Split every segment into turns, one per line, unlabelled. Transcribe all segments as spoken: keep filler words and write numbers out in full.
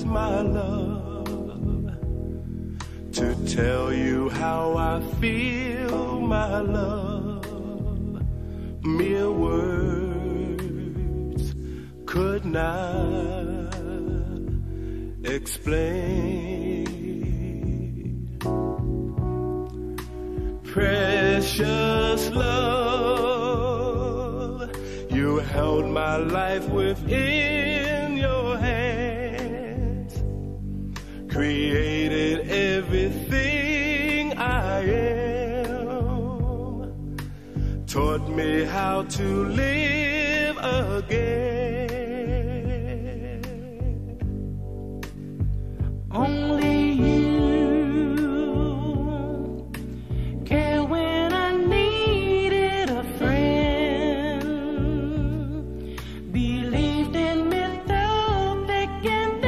my love, to tell you how I feel, my love. Mere words could not explain. Precious love, you held my life within your hands, created everything I am, taught me how to live again.
Only you care when I needed a friend, believed in me through thick and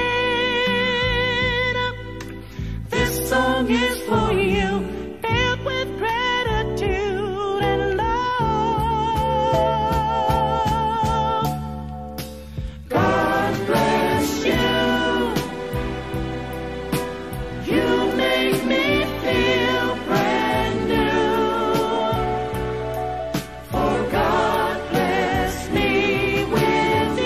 thin. This song is for you, filled with gratitude and love. God bless you. You make me feel brand new, for God bless me with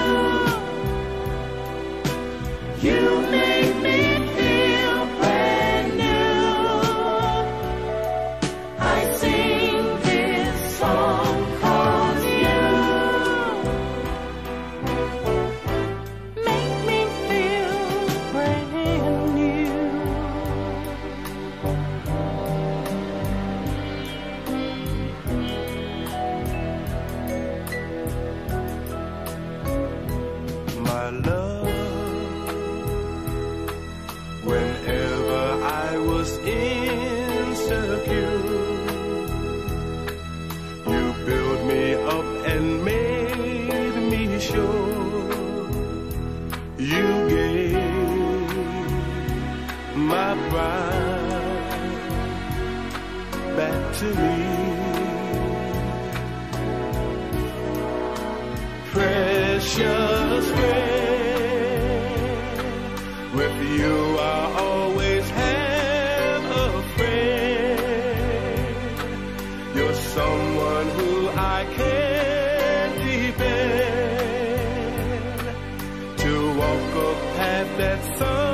you. You make me feel brand new. I sing this song 'cause you make me feel brand new.
My love, whenever I was insecure, you built me up and made me sure. You gave my pride back to me. Precious friend, with you I always have a friend. You're someone who I can depend to walk a path that some